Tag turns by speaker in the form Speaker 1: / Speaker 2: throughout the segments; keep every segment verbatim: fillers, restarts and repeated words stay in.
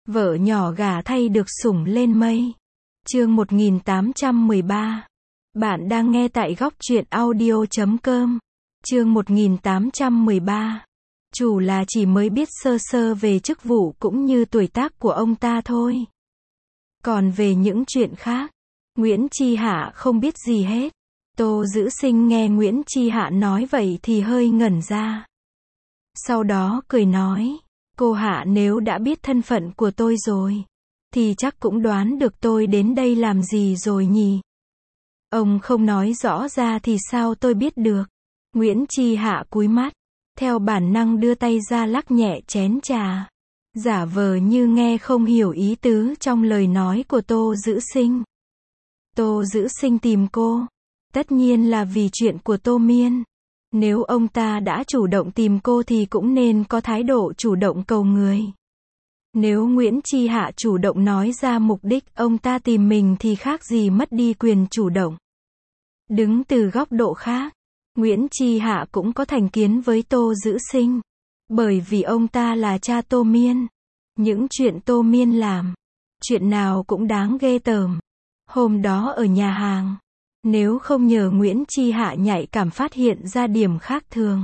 Speaker 1: Vợ nhỏ gả thay được sủng lên mây. Chương một nghìn tám trăm mười ba. Bạn đang nghe tại góc truyện audio chấm com. Chương một nghìn tám trăm mười ba. Chủ là chỉ mới biết sơ sơ về chức vụ cũng như tuổi tác của ông ta thôi. Còn về những chuyện khác, Nguyễn Chi Hạ không biết gì hết. Tô Dữ Sinh nghe Nguyễn Chi Hạ nói vậy thì hơi ngẩn ra. Sau đó cười nói, cô Hạ nếu đã biết thân phận của tôi rồi, thì chắc cũng đoán được tôi đến đây làm gì rồi nhỉ? Ông không nói rõ ra thì sao tôi biết được? Nguyễn Chi Hạ cúi mắt, theo bản năng đưa tay ra lắc nhẹ chén trà, giả vờ như nghe không hiểu ý tứ trong lời nói của Tô Dữ Sinh. Tô Dữ Sinh tìm cô, tất nhiên là vì chuyện của Tô Miên. Nếu ông ta đã chủ động tìm cô thì cũng nên có thái độ chủ động cầu người. Nếu Nguyễn Chi Hạ chủ động nói ra mục đích ông ta tìm mình thì khác gì mất đi quyền chủ động. Đứng từ góc độ khác, Nguyễn Chi Hạ cũng có thành kiến với Tô Dữ Sinh. Bởi vì ông ta là cha Tô Miên. Những chuyện Tô Miên làm, chuyện nào cũng đáng ghê tởm. Hôm đó ở nhà hàng, nếu không nhờ Nguyễn Chi Hạ nhạy cảm phát hiện ra điểm khác thường,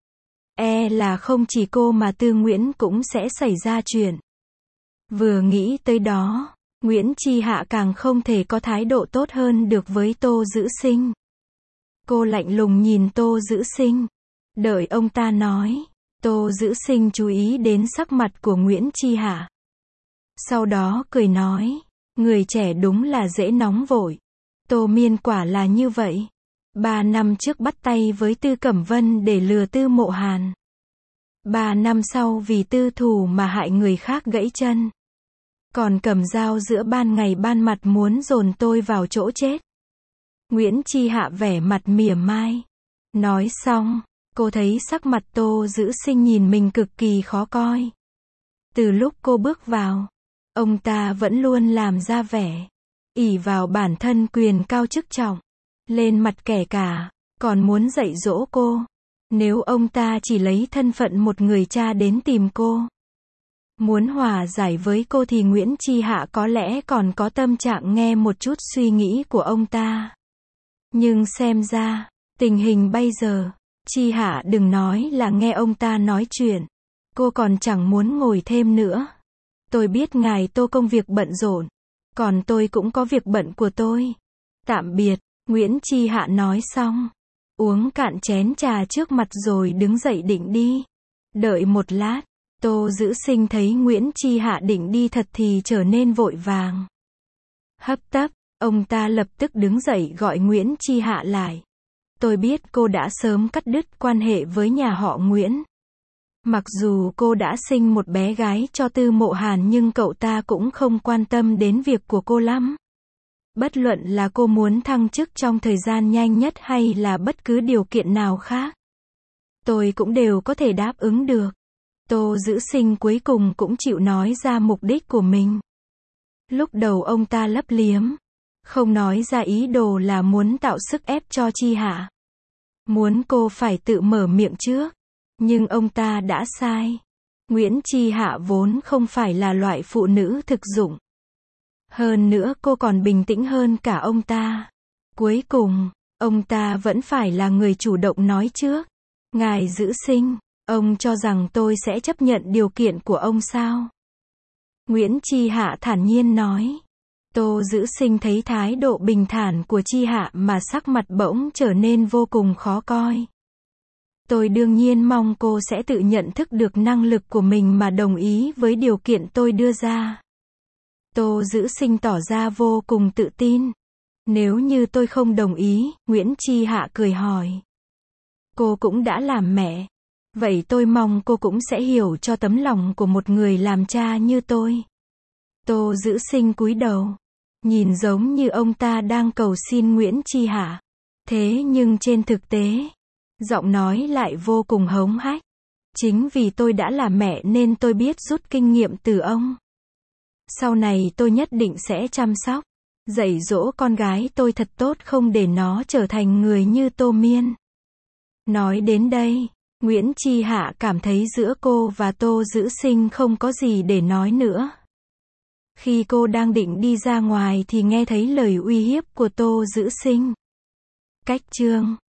Speaker 1: e là không chỉ cô mà Tư Nguyễn cũng sẽ xảy ra chuyện. Vừa nghĩ tới đó, Nguyễn Chi Hạ càng không thể có thái độ tốt hơn được với Tô Dữ Sinh. Cô lạnh lùng nhìn Tô Dữ Sinh, đợi ông ta nói. Tô Dữ Sinh chú ý đến sắc mặt của Nguyễn Chi Hạ. Sau đó cười nói, người trẻ đúng là dễ nóng vội. Tô Miên quả là như vậy. Ba năm trước bắt tay với Tư Cẩm Vân để lừa Tư Mộ Hàn. Ba năm sau vì tư thù mà hại người khác gãy chân. Còn cầm dao giữa ban ngày ban mặt muốn dồn tôi vào chỗ chết. Nguyễn Chi Hạ vẻ mặt mỉa mai. Nói xong, cô thấy sắc mặt Tô Dữ Sinh nhìn mình cực kỳ khó coi. Từ lúc cô bước vào, ông ta vẫn luôn làm ra vẻ ỷ vào bản thân quyền cao chức trọng, lên mặt kẻ cả, còn muốn dạy dỗ cô. Nếu ông ta chỉ lấy thân phận một người cha đến tìm cô, muốn hòa giải với cô thì Nguyễn Chi Hạ có lẽ còn có tâm trạng nghe một chút suy nghĩ của ông ta. Nhưng xem ra, tình hình bây giờ, Chi Hạ đừng nói là nghe ông ta nói chuyện, cô còn chẳng muốn ngồi thêm nữa. Tôi biết ngài Tô công việc bận rộn, còn tôi cũng có việc bận của tôi. Tạm biệt, Nguyễn Chi Hạ nói xong, uống cạn chén trà trước mặt rồi đứng dậy định đi. Đợi một lát, Tô Dữ Sinh thấy Nguyễn Chi Hạ định đi thật thì trở nên vội vàng. Hấp tấp, ông ta lập tức đứng dậy gọi Nguyễn Chi Hạ lại. Tôi biết cô đã sớm cắt đứt quan hệ với nhà họ Nguyễn. Mặc dù cô đã sinh một bé gái cho Tư Mộ Hàn nhưng cậu ta cũng không quan tâm đến việc của cô lắm. Bất luận là cô muốn thăng chức trong thời gian nhanh nhất hay là bất cứ điều kiện nào khác, tôi cũng đều có thể đáp ứng được. Tô Dữ Sinh cuối cùng cũng chịu nói ra mục đích của mình. Lúc đầu ông ta lấp liếm, không nói ra ý đồ là muốn tạo sức ép cho Chi Hạ. Muốn cô phải tự mở miệng trước. Nhưng ông ta đã sai. Nguyễn Chi Hạ vốn không phải là loại phụ nữ thực dụng. Hơn nữa cô còn bình tĩnh hơn cả ông ta. Cuối cùng, ông ta vẫn phải là người chủ động nói trước. Ngài Dữ Sinh, ông cho rằng tôi sẽ chấp nhận điều kiện của ông sao? Nguyễn Chi Hạ thản nhiên nói. Tô Dữ Sinh thấy thái độ bình thản của Chi Hạ mà sắc mặt bỗng trở nên vô cùng khó coi. Tôi đương nhiên mong cô sẽ tự nhận thức được năng lực của mình mà đồng ý với điều kiện tôi đưa ra. Tô Dữ Sinh tỏ ra vô cùng tự tin. Nếu như tôi không đồng ý, Nguyễn Chi Hạ cười hỏi. Cô cũng đã làm mẹ. Vậy tôi mong cô cũng sẽ hiểu cho tấm lòng của một người làm cha như tôi. Tô Dữ Sinh cúi đầu, nhìn giống như ông ta đang cầu xin Nguyễn Chi Hạ. Thế nhưng trên thực tế, giọng nói lại vô cùng hống hách. Chính vì tôi đã là mẹ nên tôi biết rút kinh nghiệm từ ông. Sau này tôi nhất định sẽ chăm sóc, dạy dỗ con gái tôi thật tốt không để nó trở thành người như Tô Miên. Nói đến đây, Nguyễn Chi Hạ cảm thấy giữa cô và Tô Dữ Sinh không có gì để nói nữa. Khi cô đang định đi ra ngoài thì nghe thấy lời uy hiếp của Tô Dữ Sinh. Cách chương